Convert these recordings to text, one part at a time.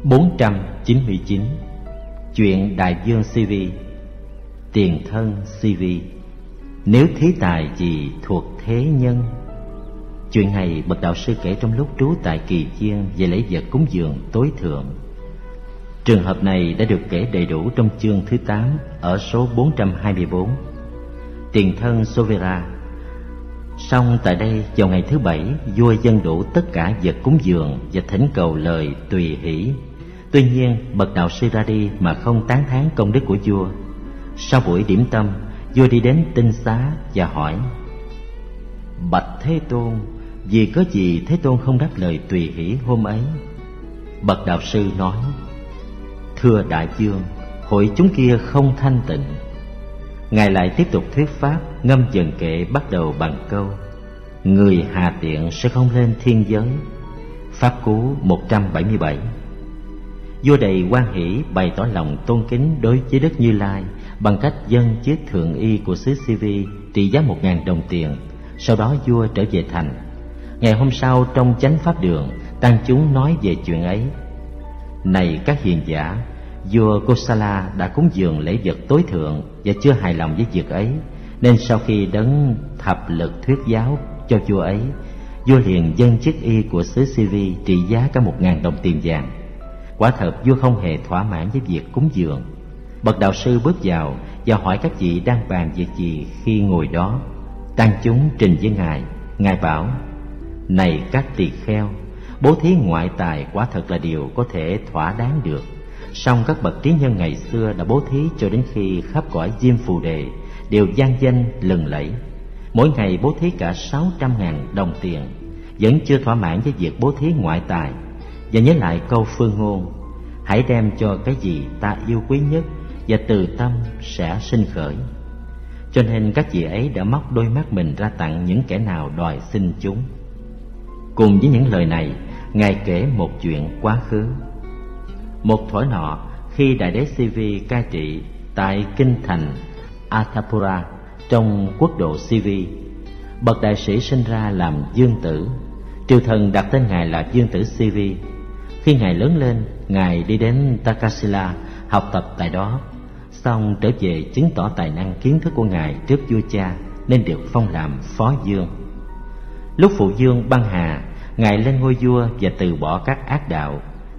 499. Chuyện Đại vương CV. Tiền thân CV. Nếu thí tài gì thuộc thế nhân. Chuyện này bậc đạo sư kể trong lúc trú tại Kỳ Chiên về lễ vật cúng dường tối thượng. Trường hợp này đã được kể đầy đủ trong chương thứ 8 ở số 424. Tiền thân Sovera. Song tại đây vào ngày thứ 7, vua dâng đủ tất cả vật cúng dường và thỉnh cầu lời tùy hỷ. Tuy nhiên bậc đạo sư ra đi mà không tán thán công đức của vua. Sau buổi điểm tâm, vua đi đến tinh xá và hỏi: Bạch Thế Tôn, vì có gì Thế Tôn không đáp lời tùy hỷ hôm ấy? Bậc đạo sư nói: Thưa đại vương, hội chúng kia không thanh tịnh. Ngài lại tiếp tục thuyết pháp. Ngâm dần kệ bắt đầu bằng câu: Người hà tiện sẽ không lên thiên giới. Pháp Cú 177. Vua đầy hoan hỷ bày tỏ lòng tôn kính đối với Đức Như Lai bằng cách dâng chiếc thượng y của xứ CV trị giá 1.000 đồng tiền. Sau đó vua trở về thành. Ngày hôm sau trong chánh pháp đường, tăng chúng nói về chuyện ấy. Này các hiền giả, vua Kosala đã cúng dường lễ vật tối thượng và chưa hài lòng với việc ấy, nên sau khi đấng thập lực thuyết giáo cho vua ấy, vua liền dâng chiếc y của xứ CV trị giá cả 1.000 đồng tiền vàng. Quả thật vua không hề thỏa mãn với việc cúng dường. Bậc đạo sư bước vào và hỏi các vị đang bàn việc gì khi ngồi đó. Tăng chúng trình với ngài. Ngài bảo: Này các tỳ kheo, bố thí ngoại tài quả thật là điều có thể thỏa đáng được. Song các bậc trí nhân ngày xưa đã bố thí cho đến khi khắp cõi Diêm Phù Đề đều vang danh lừng lẫy. Mỗi ngày bố thí cả 600.000 đồng tiền, vẫn chưa thỏa mãn với việc bố thí ngoại tài. Và nhớ lại câu phương ngôn: Hãy đem cho cái gì ta yêu quý nhất, và từ tâm sẽ sinh khởi. Cho nên các vị ấy đã móc đôi mắt mình ra tặng những kẻ nào đòi xin chúng. Cùng với những lời này, ngài kể một chuyện quá khứ. Một thuở nọ, khi đại đế CV cai trị tại kinh thành Athapura trong quốc độ CV, bậc đại sĩ sinh ra làm vương tử. Triều thần đặt tên ngài là vương tử CV. Khi ngài lớn lên, ngài đi đến Takasila học tập tại đó. Xong trở về chứng tỏ tài năng kiến thức của ngài trước vua cha, nên được phong làm phó vương. Lúc phụ vương băng hà, ngài lên ngôi vua và từ bỏ các ác đạo.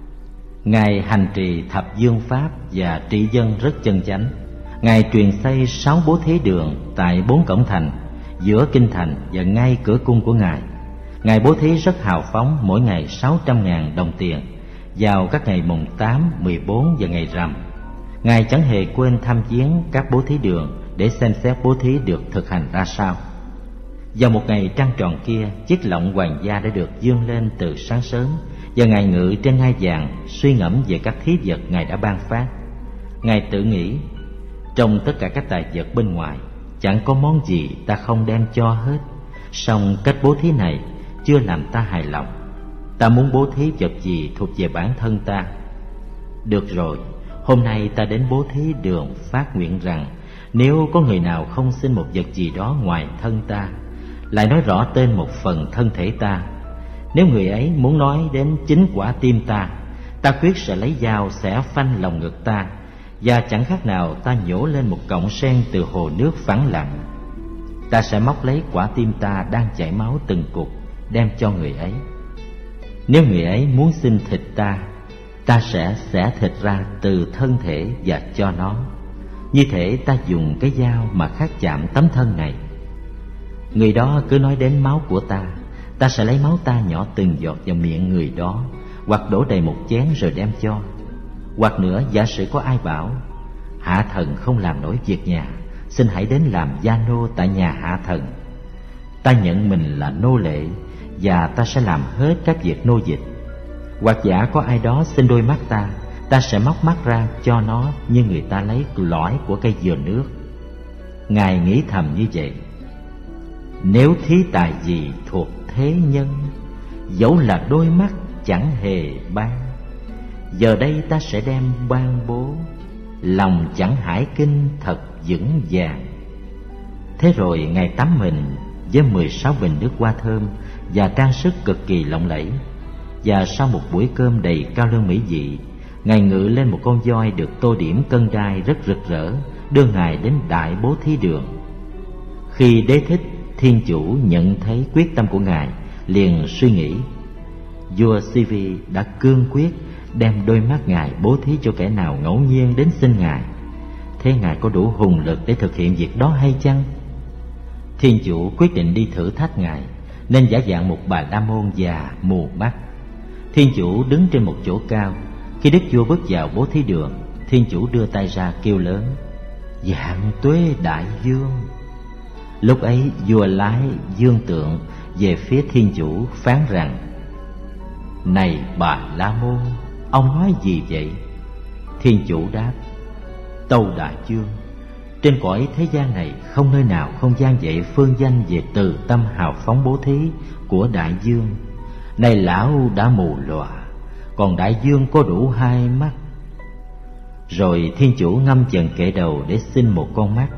Ngài hành trì thập dương pháp và trị dân rất chân chánh. Ngài truyền xây 6 bố thí đường tại 4 cổng thành, giữa kinh thành và ngay cửa cung của ngài. Ngài bố thí rất hào phóng, mỗi ngày 600.000 đồng tiền vào các ngày mùng 8, 14 và ngày rằm. Ngài chẳng hề quên thăm viếng các bố thí đường để xem xét bố thí được thực hành ra sao. Vào một ngày trăng tròn kia, chiếc lọng hoàng gia đã được vươn lên từ sáng sớm, và ngài ngự trên ngai vàng suy ngẫm về các thí vật ngài đã ban phát. Ngài tự nghĩ: trong tất cả các tài vật bên ngoài, chẳng có món gì ta không đem cho hết. Song cách bố thí này chưa làm ta hài lòng. Ta muốn bố thí vật gì thuộc về bản thân ta. Được rồi, hôm nay ta đến bố thí đường phát nguyện rằng nếu có người nào không xin một vật gì đó ngoài thân ta, lại nói rõ tên một phần thân thể ta, nếu người ấy muốn nói đến chính quả tim ta, ta quyết sẽ lấy dao xẻ phanh lòng ngực ta, và chẳng khác nào ta nhổ lên một cọng sen từ hồ nước phẳng lặng. Ta sẽ móc lấy quả tim ta đang chảy máu từng cục, đem cho người ấy. Nếu người ấy muốn xin thịt ta, ta sẽ xẻ thịt ra từ thân thể và cho nó. Như thể ta dùng cái dao mà khắc chạm tấm thân này. Người đó cứ nói đến máu của ta, ta sẽ lấy máu ta nhỏ từng giọt vào miệng người đó, hoặc đổ đầy một chén rồi đem cho. Hoặc nữa, giả sử có ai bảo: Hạ thần không làm nổi việc nhà, xin hãy đến làm gia nô tại nhà hạ thần. Ta nhận mình là nô lệ, và ta sẽ làm hết các việc nô dịch. Hoặc giả có ai đó xin đôi mắt ta, ta sẽ móc mắt ra cho nó như người ta lấy lõi của cây dừa nước. Ngài nghĩ thầm như vậy: Nếu thí tài gì thuộc thế nhân, dẫu là đôi mắt chẳng hề ban. Giờ đây ta sẽ đem ban bố, lòng chẳng hải kinh thật vững vàng. Thế rồi ngài tắm mình với 16 bình nước hoa thơm và trang sức cực kỳ lộng lẫy. Và sau một buổi cơm đầy cao lương mỹ vị, Ngài ngự lên một con voi được tô điểm cân đai rất rực rỡ, đưa Ngài đến Đại Bố Thí Đường. Khi Đế Thích Thiên Chủ nhận thấy quyết tâm của Ngài, liền suy nghĩ, vua Sivi đã cương quyết đem đôi mắt Ngài bố thí cho kẻ nào ngẫu nhiên đến xin Ngài. Thế Ngài có đủ hùng lực để thực hiện việc đó hay chăng? Thiên Chủ quyết định đi thử thách Ngài, nên giả dạng một Bà La Môn già mù mắt. Thiên Chủ đứng trên một chỗ cao. Khi đức vua bước vào Bố Thí Đường, Thiên Chủ đưa tay ra kêu lớn, Vạn tuế đại vương. Lúc ấy vua lái dương tượng về phía Thiên Chủ, phán rằng, Này Bà La Môn, ông nói gì vậy? Thiên Chủ đáp, Tâu đại vương, trên cõi thế gian này không nơi nào không vang dậy phương danh về từ tâm hào phóng bố thí của đại vương. Này lão đã mù lòa, còn đại vương có đủ 2 mắt. Rồi Thiên Chủ ngâm dần kệ đầu để xin một con mắt.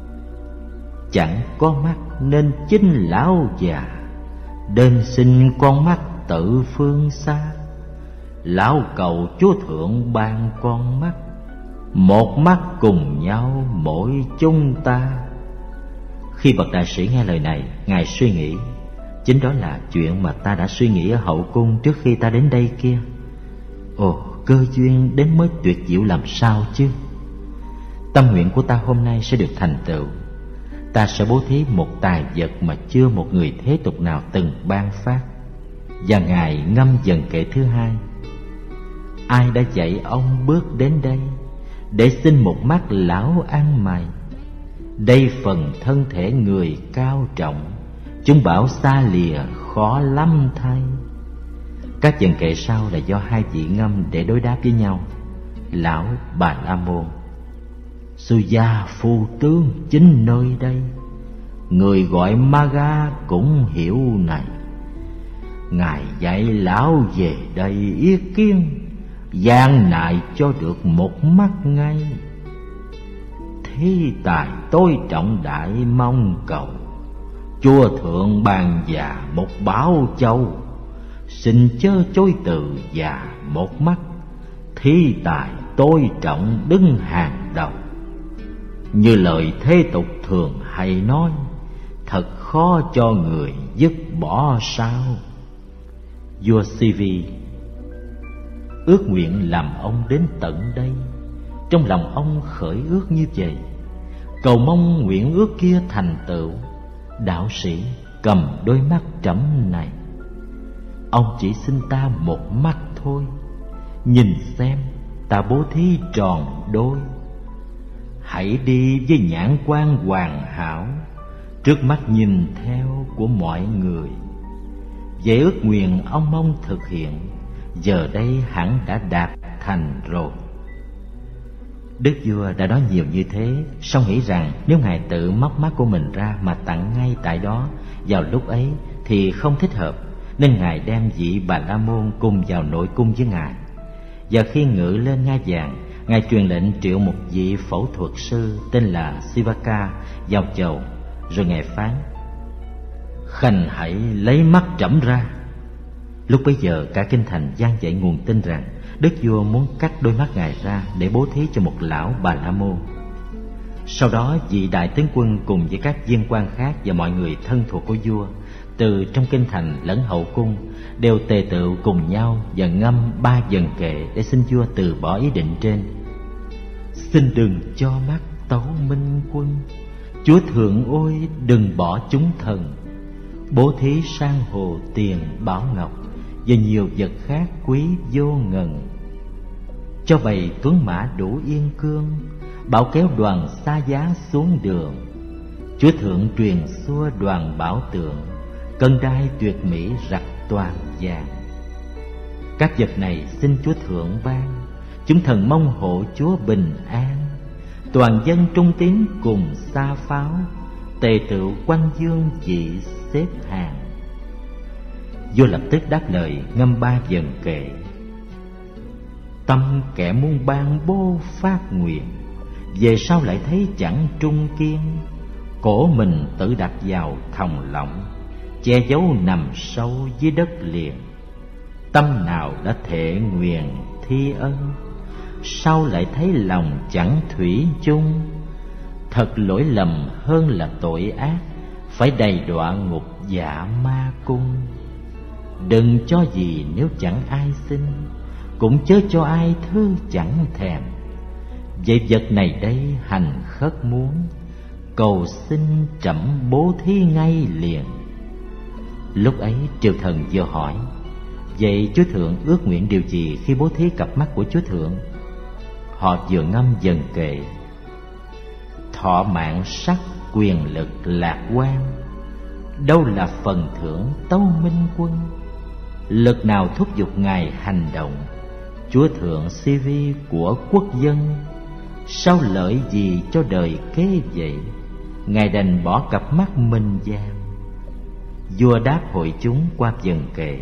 Chẳng có mắt nên chính lão già, đến xin con mắt tự phương xa. Lão cầu Chúa Thượng ban con mắt, một mắt cùng nhau mỗi chúng ta. Khi bậc đại sĩ nghe lời này, Ngài suy nghĩ, chính đó là chuyện mà ta đã suy nghĩ ở hậu cung trước khi ta đến đây kia. Ồ, cơ duyên đến mới tuyệt diệu làm sao chứ. Tâm nguyện của ta hôm nay sẽ được thành tựu. Ta sẽ bố thí một tài vật mà chưa một người thế tục nào từng ban phát. Và Ngài ngâm dần kệ thứ 2. Ai đã dạy ông bước đến đây để xin một mắt lão ăn mày? Đây phần thân thể người cao trọng, chúng bảo xa lìa khó lắm thay. Các dần kệ sau là do 2 vị ngâm để đối đáp với nhau. Lão Bà La Môn: Sư gia phu tướng chính nơi đây, người gọi Maga cũng hiểu này. Ngài dạy lão về đây ý kiến, gian nại cho được một mắt ngay. Thí tài tôi trọng đại mong cầu, Chúa Thượng ban già một bảo châu. Xin chớ chối từ già một mắt, thí tài tôi trọng đứng hàng đầu. Như lời thế tục thường hay nói, thật khó cho người dứt bỏ sao. Vua Sivi ước nguyện làm ông đến tận đây. Trong lòng ông khởi ước như vậy, cầu mong nguyện ước kia thành tựu. Đạo sĩ cầm đôi mắt trẫm này, ông chỉ xin ta một mắt thôi, nhìn xem ta bố thí tròn đôi. Hãy đi với nhãn quan hoàn hảo, trước mắt nhìn theo của mọi người. Vậy ước nguyện ông mong thực hiện, giờ đây hẳn đã đạt thành rồi. Đức vua đã nói nhiều như thế, song nghĩ rằng nếu Ngài tự móc mắt của mình ra mà tặng ngay tại đó vào lúc ấy thì không thích hợp, nên Ngài đem vị Bà La Môn cùng vào nội cung với Ngài. Và khi ngự lên ngai vàng, Ngài truyền lệnh triệu một vị phẫu thuật sư tên là Sivaka vào chầu. Rồi Ngài phán: Khanh hãy lấy mắt trẫm ra. Lúc bấy giờ cả kinh thành vang dậy nguồn tin rằng đức vua muốn cắt đôi mắt Ngài ra để bố thí cho một lão Bà La Môn. Sau đó vị đại tướng quân cùng với các viên quan khác và mọi người thân thuộc của vua, từ trong kinh thành lẫn hậu cung, đều tề tựu cùng nhau và ngâm 3 vần kệ để xin vua từ bỏ ý định trên. Xin đừng cho mắt Tấu Minh Quân, Chúa Thượng ôi đừng bỏ chúng thần. Bố thí sang hồ tiền bảo ngọc và nhiều vật khác quý vô ngần. Cho bầy tuấn mã đủ yên cương, bảo kéo đoàn xa giá xuống đường. Chúa Thượng truyền xua đoàn bảo tượng, cân đai tuyệt mỹ rặt toàn vàng. Các vật này xin Chúa Thượng ban, chúng thần mong hộ Chúa bình an. Toàn dân trung tín cùng xa pháo, tề tựu quanh dương vị xếp hàng. Vua lập tức đáp lời ngâm 3 vần kệ: Tâm kẻ muốn ban bố phát nguyện, về sau lại thấy chẳng trung kiên. Cổ mình tự đặt vào thòng lọng, che giấu nằm sâu dưới đất liền. Tâm nào đã thệ nguyện thi ân, sau lại thấy lòng chẳng thủy chung. Thật lỗi lầm hơn là tội ác, phải đầy đọa ngục dạ ma cung. Đừng cho gì nếu chẳng ai xin, cũng chớ cho ai thứ chẳng thèm. Vậy vật này đây hành khất muốn, cầu xin trẫm bố thí ngay liền. Lúc ấy triều thần vừa hỏi: vậy Chúa Thượng ước nguyện điều gì khi bố thí cặp mắt của Chúa Thượng? Họ vừa ngâm dần kệ: thọ mạng sắc quyền lực lạc quan, đâu là phần thưởng tâu minh quân. Lực nào thúc giục Ngài hành động, Chúa Thượng si vi của quốc dân. Sao lợi gì cho đời kế vậy, Ngài đành bỏ cặp mắt minh giang. Vua đáp hội chúng qua dần kệ: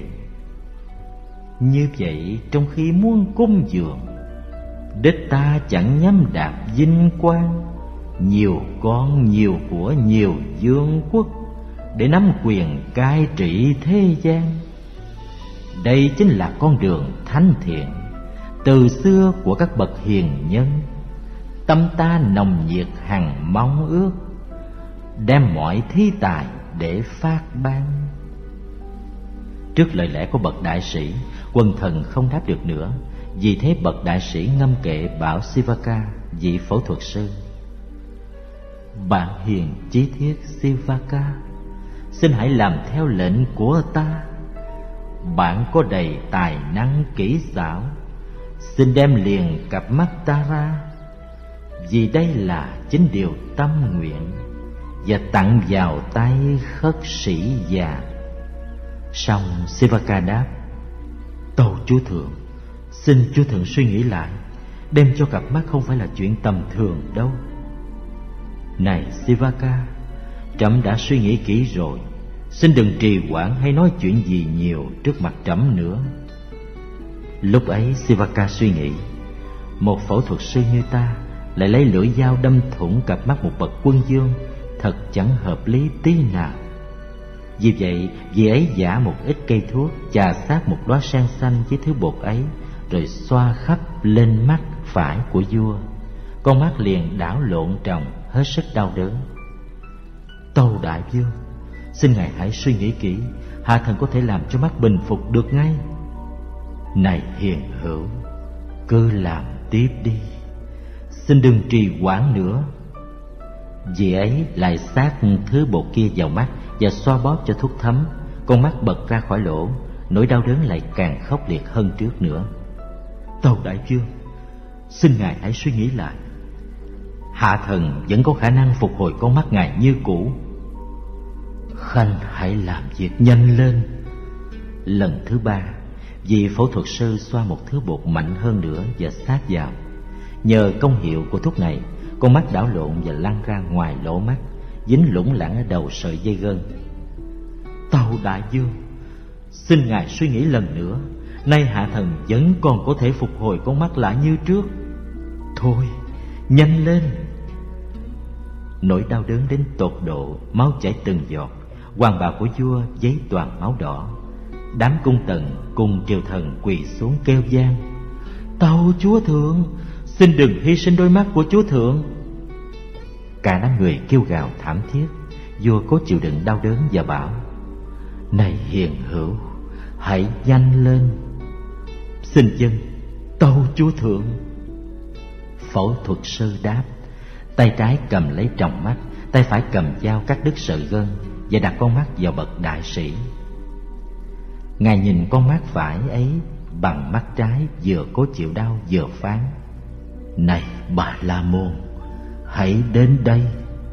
như vậy trong khi muốn cúng dường, đích ta chẳng nhắm đạp vinh quang, nhiều con nhiều của nhiều vương quốc, để nắm quyền cai trị thế gian. Đây chính là con đường thánh thiện từ xưa của các bậc hiền nhân. Tâm ta nồng nhiệt hằng mong ước, đem mọi thi tài để phát ban. Trước lời lẽ của bậc đại sĩ, quần thần không đáp được nữa. Vì thế bậc đại sĩ ngâm kệ bảo Sivaka, vị phẫu thuật sư: bạn hiền chí thiết Sivaka, xin hãy làm theo lệnh của ta. Bạn có đầy tài năng kỹ xảo, xin đem liền cặp mắt ta ra, vì đây là chính điều tâm nguyện, và tặng vào tay khất sĩ già. Xong Sivaka đáp: tâu Chúa Thượng, xin Chúa Thượng suy nghĩ lại, đem cho cặp mắt không phải là chuyện tầm thường đâu. Này Sivaka, trẫm đã suy nghĩ kỹ rồi, xin đừng trì hoãn hay nói chuyện gì nhiều trước mặt trẫm nữa. Lúc ấy Sivaka suy nghĩ: một phẫu thuật sư như ta lại lấy lưỡi dao đâm thủng cặp mắt một bậc quân vương, thật chẳng hợp lý tí nào. Vì vậy vị ấy giả một ít cây thuốc, chà sát một đóa sen xanh với thứ bột ấy, rồi xoa khắp lên mắt phải của vua. Con mắt liền đảo lộn tròng, hết sức đau đớn. Tâu đại vương, xin ngài hãy suy nghĩ kỹ, hạ thần có thể làm cho mắt bình phục được ngay. Này hiền hữu, cứ làm tiếp đi, xin đừng trì hoãn nữa. Vì ấy lại sát thứ bột kia vào mắt và xoa bóp cho thuốc thấm. Con mắt bật ra khỏi lỗ, nỗi đau đớn lại càng khốc liệt hơn trước nữa. Tâu đại vương, xin ngài hãy suy nghĩ lại, hạ thần vẫn có khả năng phục hồi con mắt ngài như cũ. Khanh hãy làm việc nhanh lên. Lần thứ ba, vị phẫu thuật sư xoa một thứ bột mạnh hơn nữa và sát vào. Nhờ công hiệu của thuốc này, con mắt đảo lộn và lăn ra ngoài lỗ mắt, dính lủng lẳng ở đầu sợi dây gân. Tâu đại vương, xin ngài suy nghĩ lần nữa, nay hạ thần vẫn còn có thể phục hồi con mắt lại như trước. Thôi, nhanh lên. Nỗi đau đớn đến tột độ, máu chảy từng giọt. Hoàng bào của vua giấy toàn máu đỏ. Đám cung tần cùng triều thần quỳ xuống kêu van: tâu Chúa Thượng, xin đừng hy sinh đôi mắt của Chúa Thượng. Cả đám người kêu gào thảm thiết. Vua cố chịu đựng đau đớn và bảo: này hiền hữu, hãy nhanh lên. Xin dân, tâu Chúa Thượng. Phẫu thuật sư đáp, tay trái cầm lấy tròng mắt, tay phải cầm dao cắt đứt sợi gân và đặt con mắt vào bậc đại sĩ. Ngài nhìn con mắt phải ấy bằng mắt trái, vừa cố chịu đau vừa phán: này Bà La Môn, hãy đến đây.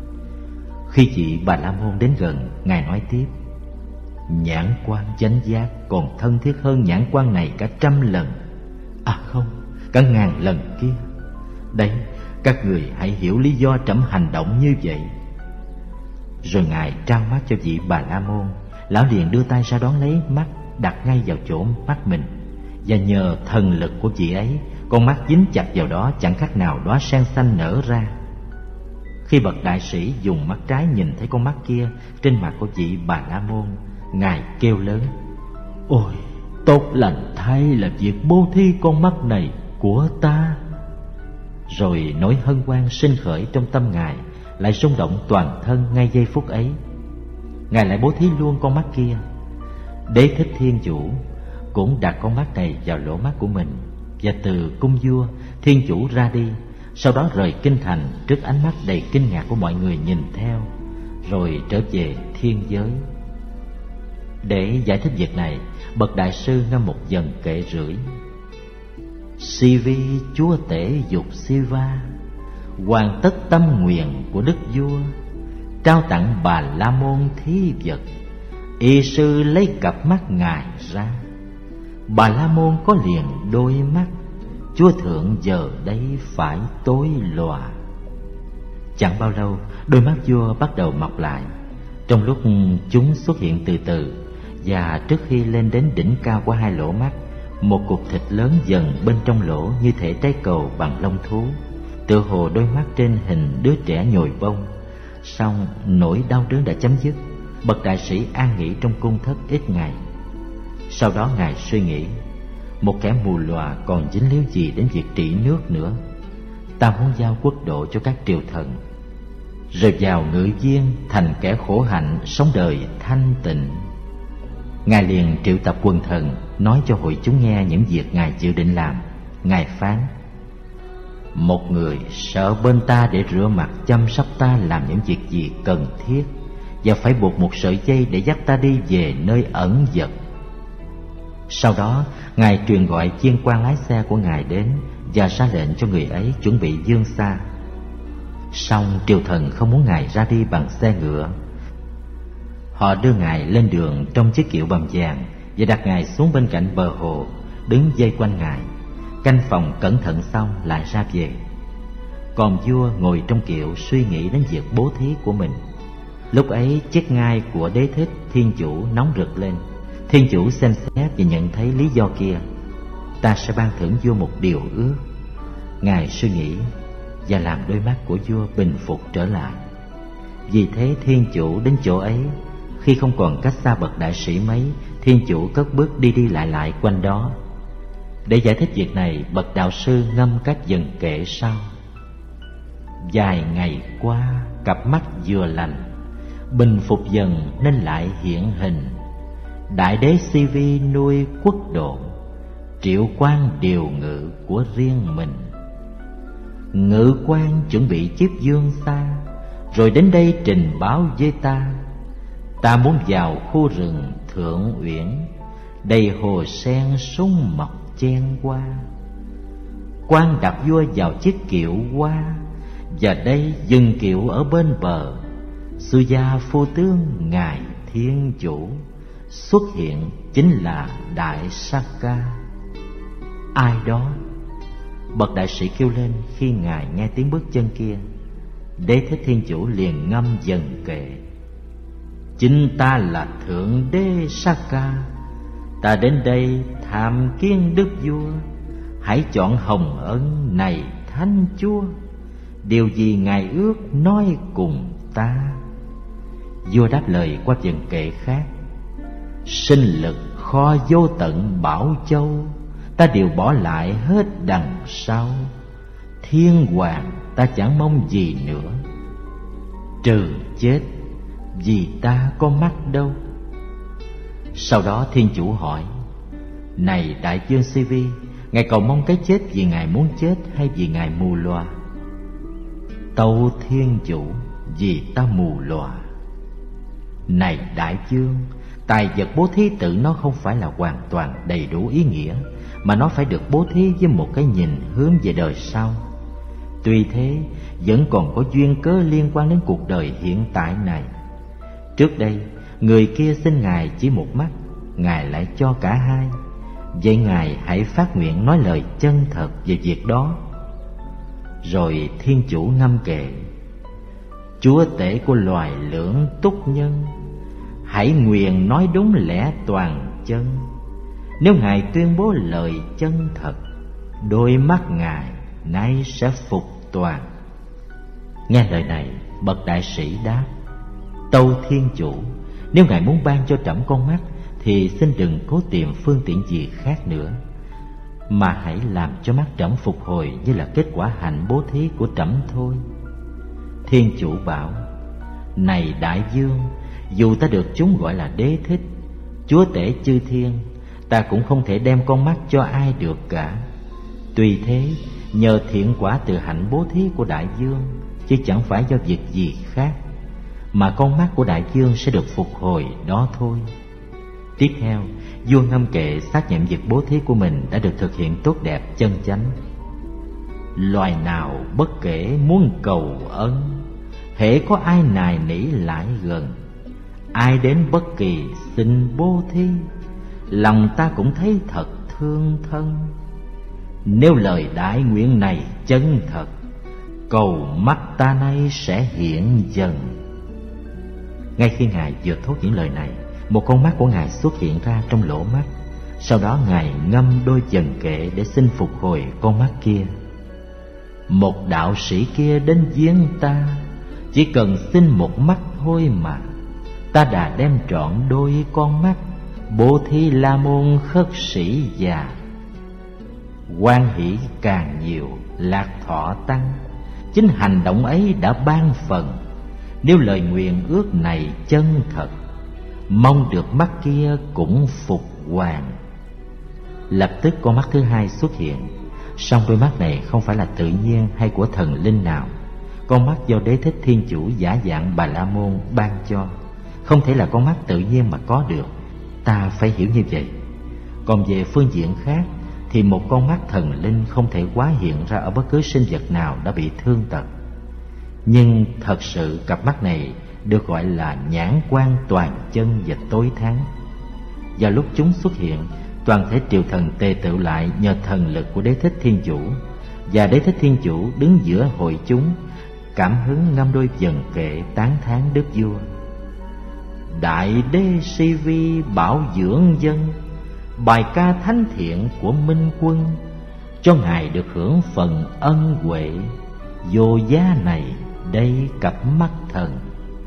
Khi chị Bà La Môn đến gần, Ngài nói tiếp: nhãn quan chánh giác còn thân thiết hơn nhãn quan này cả 100 lần. À không, cả 1000 lần kia. Đấy, các người hãy hiểu lý do trẫm hành động như vậy. Rồi Ngài trao mắt cho vị Bà La Môn. Lão liền đưa tay ra đón lấy mắt, đặt ngay vào chỗ mắt mình. Và nhờ thần lực của vị ấy, con mắt dính chặt vào đó chẳng khác nào đóa sen xanh nở ra. Khi bậc đại sĩ dùng mắt trái nhìn thấy con mắt kia trên mặt của vị Bà La Môn, Ngài kêu lớn: ôi, tốt lành thay là việc bố thí con mắt này của ta. Rồi nỗi hân hoan sinh khởi trong tâm Ngài lại rung động toàn thân ngay giây phút ấy. Ngài lại bố thí luôn con mắt kia. Đế thích Thiên Chủ cũng đặt con mắt này vào lỗ mắt của mình, và từ cung vua Thiên Chủ ra đi, sau đó rời kinh thành trước ánh mắt đầy kinh ngạc của mọi người nhìn theo, rồi trở về thiên giới. Để giải thích việc này, bậc đại sư ngâm một dần kệ rưỡi. Sivi chúa tể dục Siva, hoàn tất tâm nguyện của đức vua, trao tặng Bà La Môn thí vật. Y sư lấy cặp mắt Ngài ra, Bà La Môn có liền đôi mắt, chúa thượng giờ đây phải tối lòa. Chẳng bao lâu, đôi mắt vua bắt đầu mọc lại. Trong lúc chúng xuất hiện từ từ, và trước khi lên đến đỉnh cao của hai lỗ mắt, một cục thịt lớn dần bên trong lỗ như thể trái cầu bằng lông thú, tựa hồ đôi mắt trên hình đứa trẻ nhồi bông. Song nỗi đau đớn đã chấm dứt. Bậc đại sĩ an nghỉ trong cung thất ít ngày. Sau đó Ngài suy nghĩ, một kẻ mù lòa còn dính líu gì đến việc trị nước nữa. Ta muốn giao quốc độ cho các triều thần, rồi vào ngự viên thành kẻ khổ hạnh, sống đời thanh tịnh. Ngài liền triệu tập quần thần, nói cho hội chúng nghe những việc Ngài dự định làm. Ngài phán: một người sợ bên ta để rửa mặt chăm sóc ta làm những việc gì cần thiết, và phải buộc một sợi dây để dắt ta đi về nơi ẩn dật. Sau đó Ngài truyền gọi chiên quan lái xe của Ngài đến, và ra lệnh cho người ấy chuẩn bị dương xa. Song triều thần không muốn Ngài ra đi bằng xe ngựa. Họ đưa Ngài lên đường trong chiếc kiệu bầm vàng, và đặt Ngài xuống bên cạnh bờ hồ, đứng vây quanh Ngài, canh phòng cẩn thận xong lại ra về. Còn vua ngồi trong kiệu suy nghĩ đến việc bố thí của mình. Lúc ấy chiếc ngai của Đế thích Thiên Chủ nóng rực lên. Thiên Chủ xem xét và nhận thấy lý do kia. Ta sẽ ban thưởng vua một điều ước. Ngài suy nghĩ và làm đôi mắt của vua bình phục trở lại. Vì thế Thiên Chủ đến chỗ ấy. Khi không còn cách xa bậc đại sĩ mấy, Thiên Chủ cất bước đi lại quanh đó. Để giải thích việc này, bậc đạo sư ngâm các dần kệ sau. Vài ngày qua, cặp mắt vừa lành, bình phục dần nên lại hiện hình. Đại đế Sivi nuôi quốc độ, triệu quan điều ngự của riêng mình. Ngự quan chuẩn bị chiếc dương xa, rồi đến đây trình báo với ta. Ta muốn vào khu rừng Thượng Uyển, đầy hồ sen sung mọc chen qua. Quan đặt vua vào chiếc kiệu qua, và đây dừng kiệu ở bên bờ. Sư gia phu tướng Ngài Thiên Chủ xuất hiện chính là Đại Sakka. Ai đó? Bậc đại sĩ kêu lên khi Ngài nghe tiếng bước chân kia. Đế thích Thiên Chủ liền ngâm dần kệ: chính ta là Thượng Đế Sakka. Ta đến đây tham kiến đức vua. Hãy chọn hồng ân này thánh chúa. Điều gì Ngài ước nói cùng ta. Vua đáp lời qua dần kệ khác: sinh lực kho vô tận Bảo Châu, ta đều bỏ lại hết đằng sau. Thiên hoàng ta chẳng mong gì nữa, trừ chết, vì ta có mắt đâu. Sau đó Thiên Chủ hỏi: này đại vương Sivi, Ngài cầu mong cái chết vì Ngài muốn chết hay vì Ngài mù lòa? Tâu Thiên Chủ: vì ta mù lòa. Này đại vương, tài vật bố thí tự nó không phải là hoàn toàn đầy đủ ý nghĩa, mà nó phải được bố thí với một cái nhìn hướng về đời sau. Tuy thế, vẫn còn có duyên cớ liên quan đến cuộc đời hiện tại này. Trước đây, người kia xin Ngài chỉ một mắt, Ngài lại cho cả hai. Vậy Ngài hãy phát nguyện nói lời chân thật về việc đó. Rồi Thiên Chủ ngâm kệ: chúa tể của loài lưỡng túc nhân, hãy nguyện nói đúng lẽ toàn chân. Nếu Ngài tuyên bố lời chân thật, đôi mắt Ngài nay sẽ phục toàn. Nghe lời này, bậc đại sĩ đáp: tâu Thiên Chủ, nếu Ngài muốn ban cho trẫm con mắt, thì xin đừng cố tìm phương tiện gì khác nữa. mà hãy làm cho mắt trẫm phục hồi như là kết quả hạnh bố thí của trẫm thôi. Thiên chủ bảo: Này đại vương, dù ta được chúng gọi là đế thích, chúa tể chư thiên, ta cũng không thể đem con mắt cho ai được cả. Tuy thế, nhờ thiện quả từ hạnh bố thí của đại vương, chứ chẳng phải do việc gì khác, mà con mắt của đại vương sẽ được phục hồi đó thôi. Tiếp theo, vua Ngâm Kệ xác nhận việc bố thí của mình đã được thực hiện tốt đẹp chân chánh. Loài nào bất kể muốn cầu ân, hễ có ai nài nỉ lại gần, ai đến bất kỳ xin bố thí, lòng ta cũng thấy thật thương thân. Nếu lời đại nguyện này chân thật, cầu mắt ta nay sẽ hiện dần. Ngay khi Ngài vừa thốt những lời này, một con mắt của Ngài xuất hiện ra trong lỗ mắt. Sau đó Ngài ngâm đôi dần kệ để xin phục hồi con mắt kia. Một đạo sĩ kia đến viếng ta, chỉ cần xin một mắt thôi mà, ta đã đem trọn đôi con mắt bố thí La Môn khất sĩ già. Hoan hỷ càng nhiều, lạc thọ tăng. Chính hành động ấy đã ban phần. Nếu lời nguyện ước này chân thật, mong được mắt kia cũng phục hoàn. Lập tức con mắt thứ hai xuất hiện. Song đôi mắt này không phải là tự nhiên hay của thần linh nào. Con mắt do Đế Thích Thiên Chủ giả dạng Bà La Môn ban cho, không thể là con mắt tự nhiên mà có được. Ta phải hiểu như vậy. Còn về phương diện khác thì một con mắt thần linh không thể hóa hiện ra ở bất cứ sinh vật nào đã bị thương tật. Nhưng thật sự cặp mắt này được gọi là nhãn quan toàn chân và tối thắng. Vào lúc chúng xuất hiện, toàn thể triều thần tề tựu lại nhờ thần lực của Đế Thích Thiên Chủ, và Đế Thích Thiên Chủ đứng giữa hội chúng, cảm hứng ngâm đôi vần kệ tán thán đức vua. Đại đế si vi bảo dưỡng dân, bài ca thánh thiện của Minh Quân, cho ngài được hưởng phần ân huệ, vô giá này đây cặp mắt thần.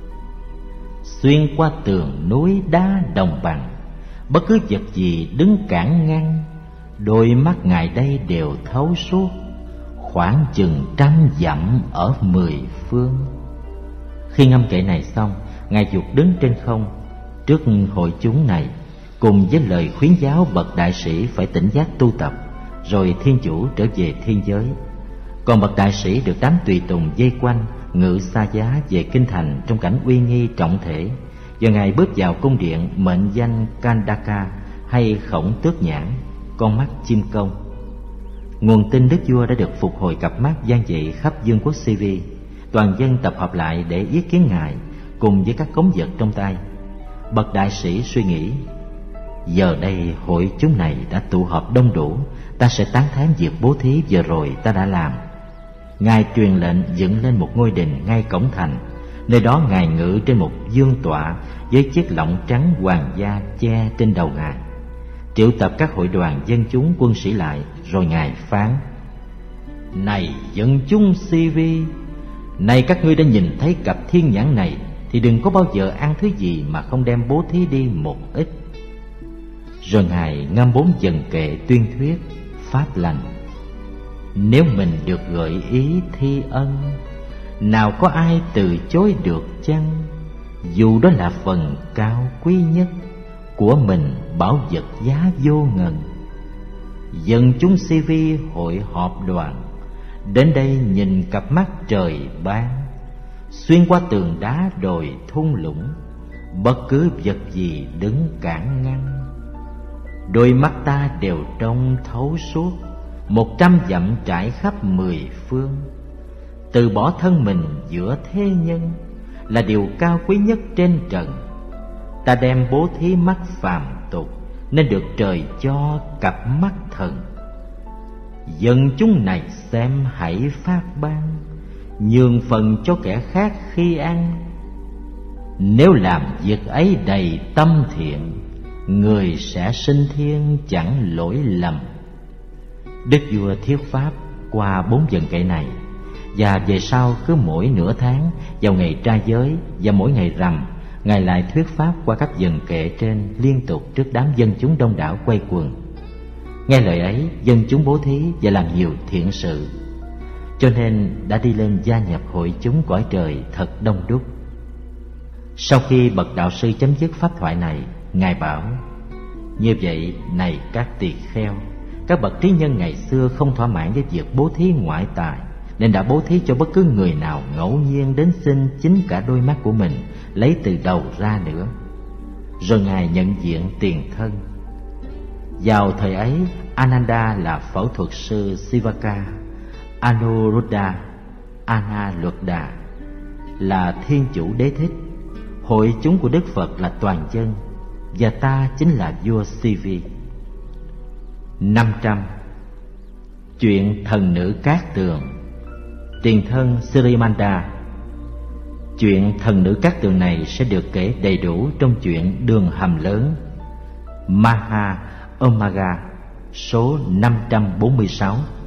Xuyên qua tường núi đá đồng bằng, bất cứ vật gì đứng cản ngăn, đôi mắt ngài đây đều thấu suốt, khoảng chừng 100 dặm ở 10 phương. Khi ngâm kệ này xong, ngài dục đứng trên không trước hội chúng này, cùng với lời khuyến giáo bậc đại sĩ phải tỉnh giác tu tập, rồi Thiên Chủ trở về thiên giới. Còn bậc đại sĩ được đám tùy tùng vây quanh, ngự xa giá về kinh thành trong cảnh uy nghi trọng thể. Và ngài bước vào cung điện mệnh danh Kandaka hay Khổng Tước Nhãn, con mắt chim công. Nguồn tin đức vua đã được phục hồi cặp mắt vang dậy khắp vương quốc Si-vi. Toàn dân tập hợp lại để yết kiến ngài, cùng với các cống vật trong tay. Bậc đại sĩ suy nghĩ: giờ đây hội chúng này đã tụ họp đông đủ, ta sẽ tán thán việc bố thí vừa rồi ta đã làm. Ngài truyền lệnh dựng lên một ngôi đình ngay cổng thành. Nơi đó ngài ngự trên một vương tọa với chiếc lọng trắng hoàng gia che trên đầu ngài, triệu tập các hội đoàn dân chúng quân sĩ lại, rồi ngài phán: Này dân chúng Si-vi, này các ngươi đã nhìn thấy cặp thiên nhãn này, thì đừng có bao giờ ăn thứ gì mà không đem bố thí đi một ít. Rồi ngài ngâm 4 vần kệ tuyên thuyết pháp lành. Nếu mình được gợi ý thi ân, nào có ai từ chối được chăng? Dù đó là phần cao quý nhất của mình, bảo vật giá vô ngần. Dân chúng Si-vi hội họp đoàn đến đây nhìn cặp mắt trời ban, xuyên qua tường đá đồi thung lũng, bất cứ vật gì đứng cản ngăn. Đôi mắt ta đều trông thấu suốt, 100 dặm trải khắp 10 phương. Từ bỏ thân mình giữa thế nhân là điều cao quý nhất trên trần. Ta đem bố thí mắt phàm tục, nên được trời cho cặp mắt thần. Dân chúng này xem hãy phát ban, nhường phần cho kẻ khác khi ăn. Nếu làm việc ấy đầy tâm thiện, người sẽ sinh thiên chẳng lỗi lầm. Đức vua thuyết pháp qua 4 vần kệ này, và về sau cứ mỗi nửa tháng, vào ngày tra giới và mỗi ngày rằm, ngài lại thuyết pháp qua các vần kệ trên liên tục trước đám dân chúng đông đảo quay quần. Nghe lời ấy, dân chúng bố thí và làm nhiều thiện sự, cho nên đã đi lên gia nhập hội chúng cõi trời thật đông đúc. Sau khi bậc đạo sư chấm dứt pháp thoại này, Ngài bảo: như vậy này các tỳ kheo, các bậc trí nhân ngày xưa không thỏa mãn với việc bố thí ngoại tài, nên đã bố thí cho bất cứ người nào ngẫu nhiên đến xin chính cả đôi mắt của mình, lấy từ đầu ra nữa. Rồi Ngài nhận diện tiền thân. Vào thời ấy, Ananda là phẫu thuật sư Sivaka, Anuruddha, Analuddha là thiên chủ đế thích, hội chúng của Đức Phật là toàn dân, và ta chính là vua Sivi. 500. Chuyện thần nữ Cát Tường. Tiền thân Sirimanda. Chuyện thần nữ Cát Tường này sẽ được kể đầy đủ trong chuyện Đường Hầm Lớn Maha Omaga số 546.